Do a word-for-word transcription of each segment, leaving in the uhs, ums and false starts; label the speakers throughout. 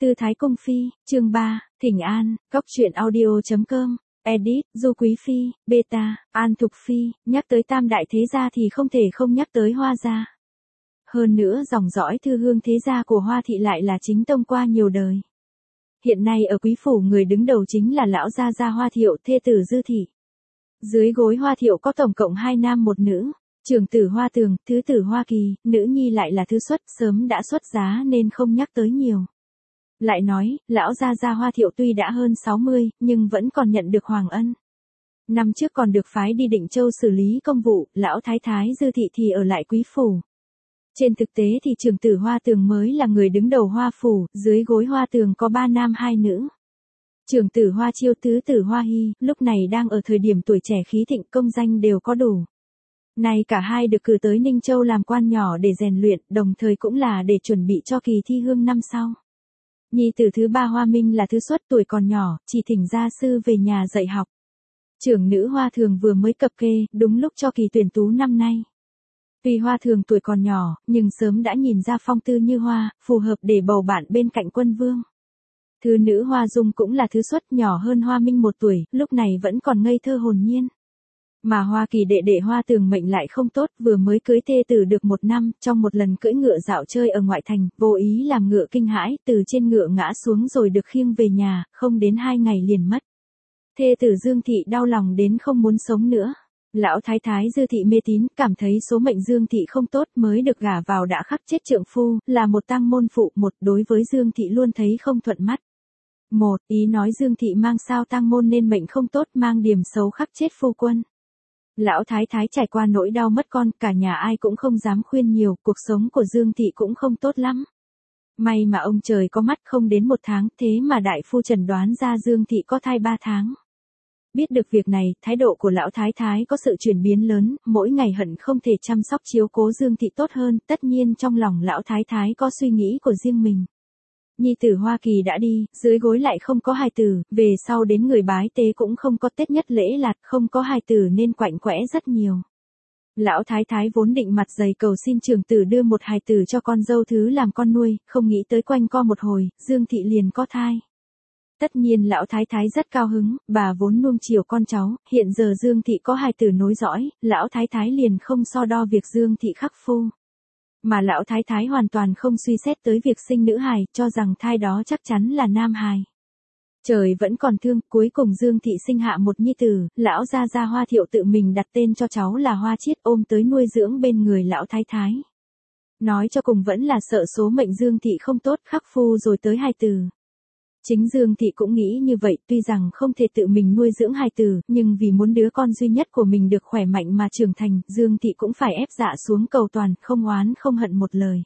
Speaker 1: Tư Thái Cung Phi, chương ba, Thỉnh An, Cóc truyện audio chấm com, edit, Du Quý Phi, beta, An Thục Phi, nhắc tới tam đại thế gia thì không thể không nhắc tới Hoa gia. Hơn nữa dòng dõi thư hương thế gia của Hoa thị lại là chính tông qua nhiều đời. Hiện nay ở quý phủ người đứng đầu chính là lão gia gia Hoa Thiệu, thê tử Dư thị. Dưới gối Hoa Thiệu có tổng cộng hai nam một nữ. Trưởng tử Hoa Tường, thứ tử Hoa Kỳ, nữ nhi lại là thứ xuất, sớm đã xuất giá nên không nhắc tới nhiều. Lại nói, lão gia gia Hoa Thiệu tuy đã hơn sáu mươi, nhưng vẫn còn nhận được hoàng ân. Năm trước còn được phái đi Định Châu xử lý công vụ, lão thái thái Dư thị thì ở lại quý phủ. Trên thực tế thì trưởng tử Hoa Tường mới là người đứng đầu Hoa phủ, dưới gối Hoa Tường có ba nam hai nữ. Trưởng tử Hoa Chiêu, tứ tử Hoa Hy, lúc này đang ở thời điểm tuổi trẻ khí thịnh, công danh đều có đủ. Nay cả hai được cử tới Ninh Châu làm quan nhỏ để rèn luyện, đồng thời cũng là để chuẩn bị cho kỳ thi hương năm sau. Nhi tử thứ ba Hoa Minh là thứ xuất, tuổi còn nhỏ, chỉ thỉnh gia sư về nhà dạy học. Trưởng nữ Hoa Thường vừa mới cập kê, đúng lúc cho kỳ tuyển tú năm nay. Tuy Hoa Thường tuổi còn nhỏ, nhưng sớm đã nhìn ra phong tư như hoa, phù hợp để bầu bạn bên cạnh quân vương. Thứ nữ Hoa Dung cũng là thứ xuất, nhỏ hơn Hoa Minh một tuổi, lúc này vẫn còn ngây thơ hồn nhiên. Mà Hoa Kỳ đệ đệ Hoa Tường mệnh lại không tốt, vừa mới cưới thê tử được một năm, trong một lần cưỡi ngựa dạo chơi ở ngoại thành, vô ý làm ngựa kinh hãi, từ trên ngựa ngã xuống rồi được khiêng về nhà, không đến hai ngày liền mất. Thê tử Dương thị đau lòng đến không muốn sống nữa. Lão thái thái Dư thị mê tín, cảm thấy số mệnh Dương thị không tốt, mới được gả vào đã khắc chết trượng phu, là một tang môn phụ, một đối với Dương thị luôn thấy không thuận mắt. Một, ý nói Dương thị mang sao tang môn nên mệnh không tốt, mang điểm xấu khắc chết phu quân. Lão thái thái trải qua nỗi đau mất con, cả nhà ai cũng không dám khuyên nhiều, cuộc sống của Dương thị cũng không tốt lắm. May mà ông trời có mắt, không đến một tháng, thế mà đại phu chẩn đoán ra Dương thị có thai ba tháng. Biết được việc này, thái độ của lão thái thái có sự chuyển biến lớn, mỗi ngày hận không thể chăm sóc chiếu cố Dương thị tốt hơn, tất nhiên trong lòng lão thái thái có suy nghĩ của riêng mình. Nhi tử Hoa Kỳ đã đi, dưới gối lại không có hài tử, về sau đến người bái tế cũng không có Tết nhất lễ lạt, không có hài tử nên quạnh quẽ rất nhiều. Lão thái thái vốn định mặt dày cầu xin trưởng tử đưa một hài tử cho con dâu thứ làm con nuôi, không nghĩ tới quanh co một hồi, Dương thị liền có thai. Tất nhiên lão thái thái rất cao hứng, bà vốn nuông chiều con cháu, hiện giờ Dương thị có hài tử nối dõi, lão thái thái liền không so đo việc Dương thị khắc phu. Mà lão thái thái hoàn toàn không suy xét tới việc sinh nữ hài, cho rằng thai đó chắc chắn là nam hài. Trời vẫn còn thương, cuối cùng Dương thị sinh hạ một nhi tử, lão gia gia Hoa Thiệu tự mình đặt tên cho cháu là Hoa Chiết, ôm tới nuôi dưỡng bên người lão thái thái. Nói cho cùng vẫn là sợ số mệnh Dương thị không tốt, khắc phu rồi tới hài tử. Chính Dương thị cũng nghĩ như vậy, tuy rằng không thể tự mình nuôi dưỡng hài tử, nhưng vì muốn đứa con duy nhất của mình được khỏe mạnh mà trưởng thành, Dương thị cũng phải ép dạ xuống cầu toàn, không oán không hận một lời.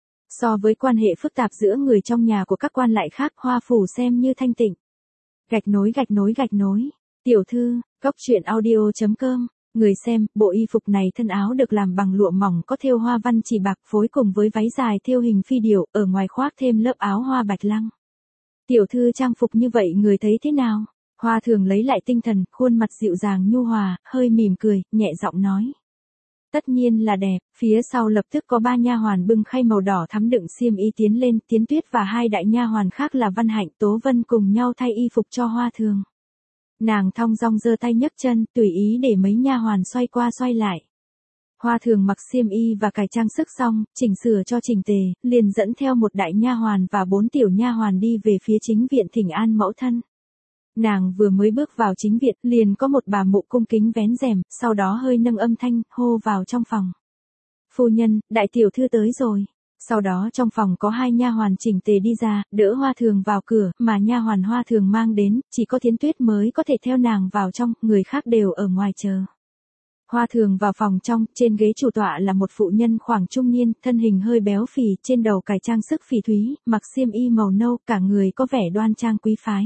Speaker 1: So với quan hệ phức tạp giữa người trong nhà của các quan lại khác, Hoa phủ xem như thanh tịnh. Gạch nối gạch nối gạch nối. Tiểu thư, Cóc truyện audio chấm com. Người xem, bộ y phục này thân áo được làm bằng lụa mỏng có thêu hoa văn chỉ bạc, phối cùng với váy dài thêu hình phi điểu, ở ngoài khoác thêm lớp áo hoa bạch lăng. Tiểu thư trang phục như vậy người thấy thế nào? Hoa Thường lấy lại tinh thần, khuôn mặt dịu dàng nhu hòa, hơi mỉm cười, nhẹ giọng nói. Tất nhiên là đẹp, phía sau lập tức có ba nha hoàn bưng khay màu đỏ thắm đựng xiêm y tiến lên, Tiến Tuyết và hai đại nha hoàn khác là Văn Hạnh, Tố Vân cùng nhau thay y phục cho Hoa Thường. Nàng thong dong giơ tay nhấc chân, tùy ý để mấy nha hoàn xoay qua xoay lại. Hoa Thường mặc xiêm y và cài trang sức xong, chỉnh sửa cho chỉnh tề, liền dẫn theo một đại nha hoàn và bốn tiểu nha hoàn đi về phía chính viện thỉnh an mẫu thân. Nàng vừa mới bước vào chính viện, liền có một bà mụ cung kính vén rèm, sau đó hơi nâng âm thanh, hô vào trong phòng. Phu nhân, đại tiểu thư tới rồi. Sau đó trong phòng có hai nha hoàn chỉnh tề đi ra, đỡ Hoa Thường vào cửa, mà nha hoàn Hoa Thường mang đến, chỉ có Thiến Tuyết mới có thể theo nàng vào trong, người khác đều ở ngoài chờ. Hoa Thường vào phòng trong, trên ghế chủ tọa là một phụ nhân khoảng trung niên, thân hình hơi béo phì, trên đầu cài trang sức phỉ thúy, mặc xiêm y màu nâu, cả người có vẻ đoan trang quý phái.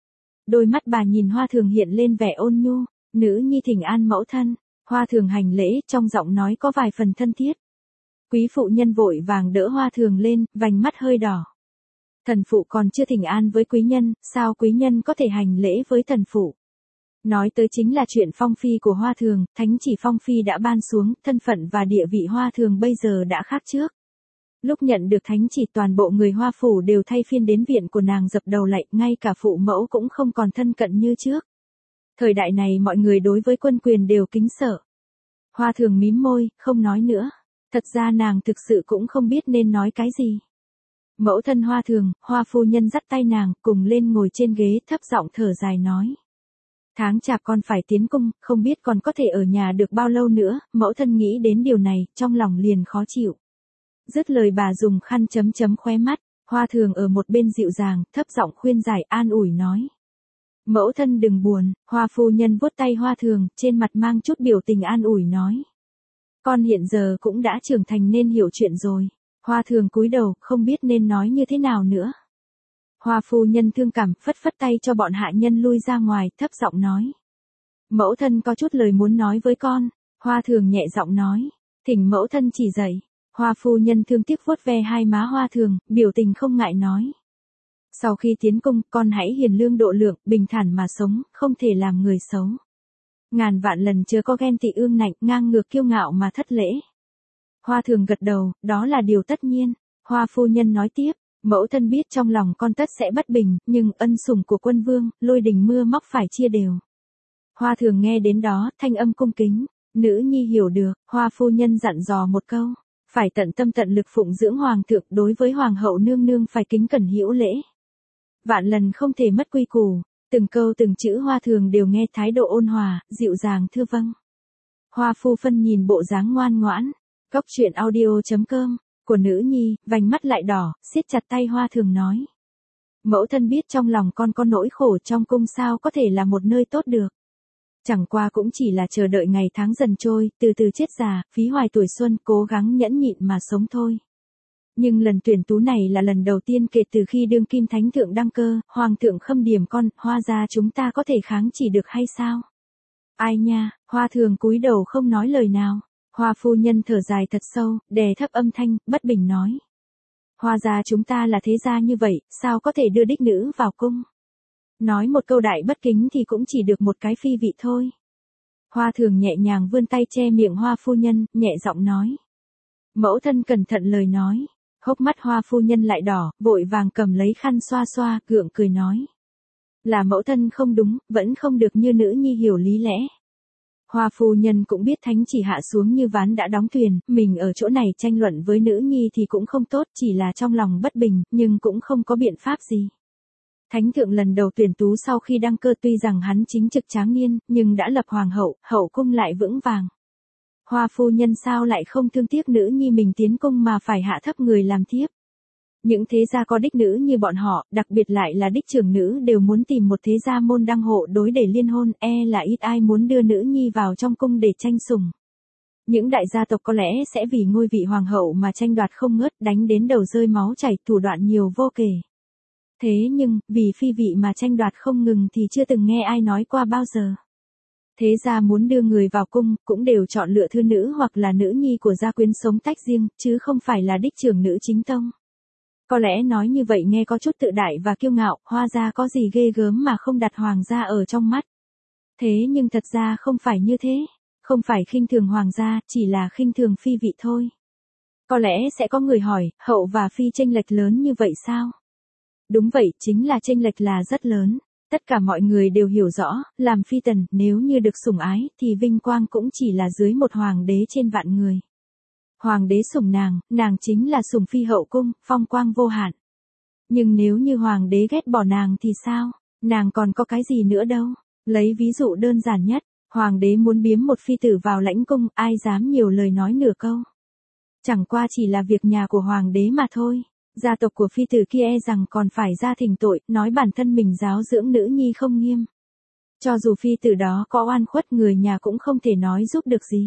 Speaker 1: Đôi mắt bà nhìn Hoa Thường hiện lên vẻ ôn nhu, nữ nhi thỉnh an mẫu thân. Hoa Thường hành lễ, trong giọng nói có vài phần thân thiết. Quý phụ nhân vội vàng đỡ Hoa Thường lên, vành mắt hơi đỏ. Thần phụ còn chưa thỉnh an với quý nhân, sao quý nhân có thể hành lễ với thần phụ? Nói tới chính là chuyện phong phi của Hoa Thường, thánh chỉ phong phi đã ban xuống, thân phận và địa vị Hoa Thường bây giờ đã khác trước. Lúc nhận được thánh chỉ toàn bộ người Hoa phủ đều thay phiên đến viện của nàng dập đầu lạy, ngay cả phụ mẫu cũng không còn thân cận như trước. Thời đại này mọi người đối với quân quyền đều kính sợ. Hoa Thường mím môi, không nói nữa. Thật ra nàng thực sự cũng không biết nên nói cái gì. Mẫu thân Hoa Thường, Hoa phu nhân dắt tay nàng, cùng lên ngồi trên ghế thấp giọng thở dài nói. Tháng chạp con phải tiến cung, không biết còn có thể ở nhà được bao lâu nữa, mẫu thân nghĩ đến điều này, trong lòng liền khó chịu. Dứt lời bà dùng khăn chấm chấm khóe mắt, Hoa Thường ở một bên dịu dàng, thấp giọng khuyên giải an ủi nói. Mẫu thân đừng buồn, Hoa phu nhân vuốt tay Hoa Thường, trên mặt mang chút biểu tình an ủi nói. Con hiện giờ cũng đã trưởng thành nên hiểu chuyện rồi. Hoa Thường cúi đầu, không biết nên nói như thế nào nữa. Hoa phu nhân thương cảm, phất phất tay cho bọn hạ nhân lui ra ngoài, thấp giọng nói. Mẫu thân có chút lời muốn nói với con. Hoa Thường nhẹ giọng nói. Thỉnh mẫu thân chỉ dạy. Hoa phu nhân thương tiếc vuốt ve hai má Hoa Thường, biểu tình không ngại nói. Sau khi tiến cung, con hãy hiền lương độ lượng, bình thản mà sống, không thể làm người xấu. Ngàn vạn lần chớ có ghen tị ương ngạnh, ngang ngược kiêu ngạo mà thất lễ. Hoa Thường gật đầu, đó là điều tất nhiên. Hoa phu nhân nói tiếp, mẫu thân biết trong lòng con tất sẽ bất bình, nhưng ân sủng của quân vương, lôi đình mưa móc phải chia đều. Hoa Thường nghe đến đó, thanh âm cung kính, nữ nhi hiểu được, Hoa phu nhân dặn dò một câu, phải tận tâm tận lực phụng dưỡng hoàng thượng, đối với hoàng hậu nương nương phải kính cẩn hữu lễ. Vạn lần không thể mất quy củ, từng câu từng chữ Hoa Thường đều nghe thái độ ôn hòa, dịu dàng thưa vâng. Hoa phu phân nhìn bộ dáng ngoan ngoãn, góc truyện audio chấm com của nữ nhi, vành mắt lại đỏ, siết chặt tay Hoa Thường nói. Mẫu thân biết trong lòng con có nỗi khổ, trong cung sao có thể là một nơi tốt được. Chẳng qua cũng chỉ là chờ đợi ngày tháng dần trôi, từ từ chết già, phí hoài tuổi xuân, cố gắng nhẫn nhịn mà sống thôi. Nhưng lần tuyển tú này là lần đầu tiên kể từ khi đương kim thánh thượng đăng cơ, hoàng thượng khâm điểm con, Hoa gia chúng ta có thể kháng chỉ được hay sao? Ai nha, Hoa Thường cúi đầu không nói lời nào. Hoa phu nhân thở dài thật sâu, đè thấp âm thanh, bất bình nói. Hoa gia chúng ta là thế gia như vậy, sao có thể đưa đích nữ vào cung? Nói một câu đại bất kính thì cũng chỉ được một cái phi vị thôi. Hoa Thường nhẹ nhàng vươn tay che miệng Hoa phu nhân, nhẹ giọng nói. Mẫu thân cẩn thận lời nói. Hốc mắt Hoa phu nhân lại đỏ, vội vàng cầm lấy khăn xoa xoa, gượng cười nói. Là mẫu thân không đúng, vẫn không được như nữ nhi hiểu lý lẽ. Hoa phu nhân cũng biết thánh chỉ hạ xuống như ván đã đóng thuyền, mình ở chỗ này tranh luận với nữ nhi thì cũng không tốt, chỉ là trong lòng bất bình, nhưng cũng không có biện pháp gì. Thánh thượng lần đầu tuyển tú sau khi đăng cơ tuy rằng hắn chính trực tráng niên, nhưng đã lập hoàng hậu, hậu cung lại vững vàng. Hoa phu nhân sao lại không thương tiếc nữ nhi mình tiến cung mà phải hạ thấp người làm thiếp. Những thế gia có đích nữ như bọn họ, đặc biệt lại là đích trưởng nữ đều muốn tìm một thế gia môn đăng hộ đối để liên hôn, e là ít ai muốn đưa nữ nhi vào trong cung để tranh sủng. Những đại gia tộc có lẽ sẽ vì ngôi vị hoàng hậu mà tranh đoạt không ngớt, đánh đến đầu rơi máu chảy, thủ đoạn nhiều vô kể. Thế nhưng, vì phi vị mà tranh đoạt không ngừng thì chưa từng nghe ai nói qua bao giờ. Thế gia muốn đưa người vào cung, cũng đều chọn lựa thư nữ hoặc là nữ nhi của gia quyến sống tách riêng, chứ không phải là đích trưởng nữ chính tông. Có lẽ nói như vậy nghe có chút tự đại và kiêu ngạo, Hoa gia có gì ghê gớm mà không đặt hoàng gia ở trong mắt. Thế nhưng thật ra không phải như thế, không phải khinh thường hoàng gia, chỉ là khinh thường phi vị thôi. Có lẽ sẽ có người hỏi, hậu và phi chênh lệch lớn như vậy sao? Đúng vậy, chính là chênh lệch là rất lớn. Tất cả mọi người đều hiểu rõ, làm phi tần, nếu như được sủng ái, thì vinh quang cũng chỉ là dưới một hoàng đế trên vạn người. Hoàng đế sủng nàng, nàng chính là sủng phi hậu cung, phong quang vô hạn. Nhưng nếu như hoàng đế ghét bỏ nàng thì sao? Nàng còn có cái gì nữa đâu? Lấy ví dụ đơn giản nhất, hoàng đế muốn biếm một phi tử vào lãnh cung, ai dám nhiều lời nói nửa câu. Chẳng qua chỉ là việc nhà của hoàng đế mà thôi. Gia tộc của phi tử kia e rằng còn phải ra thỉnh tội, nói bản thân mình giáo dưỡng nữ nhi không nghiêm. Cho dù phi tử đó có oan khuất, người nhà cũng không thể nói giúp được gì.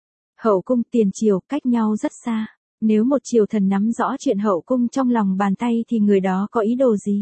Speaker 1: Hậu cung tiền triều cách nhau rất xa. Nếu một triều thần nắm rõ chuyện hậu cung trong lòng bàn tay thì người đó có ý đồ gì?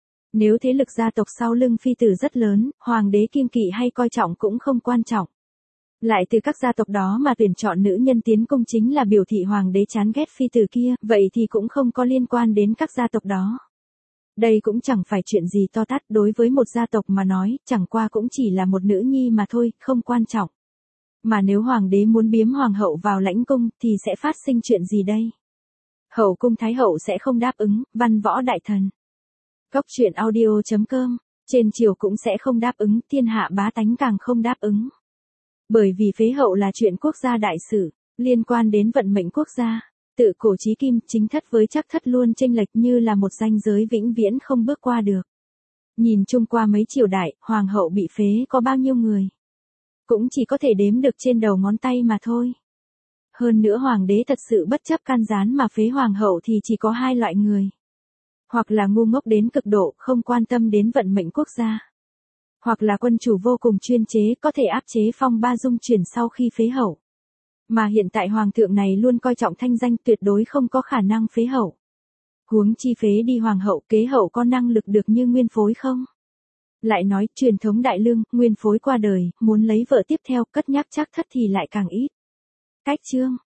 Speaker 1: Nếu thế lực gia tộc sau lưng phi tử rất lớn, hoàng đế kiêng kỵ hay coi trọng cũng không quan trọng. Lại từ các gia tộc đó mà tuyển chọn nữ nhân tiến cung chính là biểu thị hoàng đế chán ghét phi tử kia, vậy thì cũng không có liên quan đến các gia tộc đó. Đây cũng chẳng phải chuyện gì to tát, đối với một gia tộc mà nói, chẳng qua cũng chỉ là một nữ nhi mà thôi, không quan trọng. Mà nếu hoàng đế muốn biếm hoàng hậu vào lãnh cung thì sẽ phát sinh chuyện gì đây? Hậu cung thái hậu sẽ không đáp ứng, văn võ đại thần. Cốc truyện audio chấm com, trên triều cũng sẽ không đáp ứng, thiên hạ bá tánh càng không đáp ứng. Bởi vì phế hậu là chuyện quốc gia đại sự, liên quan đến vận mệnh quốc gia. Tự cổ chí kim, chính thất với trắc thất luôn chênh lệch như là một ranh giới vĩnh viễn không bước qua được. Nhìn chung qua mấy triều đại, hoàng hậu bị phế có bao nhiêu người? Cũng chỉ có thể đếm được trên đầu ngón tay mà thôi. Hơn nữa hoàng đế thật sự bất chấp can gián mà phế hoàng hậu thì chỉ có hai loại người. Hoặc là ngu ngốc đến cực độ, không quan tâm đến vận mệnh quốc gia. Hoặc là quân chủ vô cùng chuyên chế, có thể áp chế phong ba dung chuyển sau khi phế hậu. Mà hiện tại hoàng thượng này luôn coi trọng thanh danh, tuyệt đối không có khả năng phế hậu. Huống chi phế đi hoàng hậu, kế hậu có năng lực được như nguyên phối không? Lại nói, truyền thống đại lương, nguyên phối qua đời, muốn lấy vợ tiếp theo, cất nhắc chắc thất thì lại càng ít. Cách chương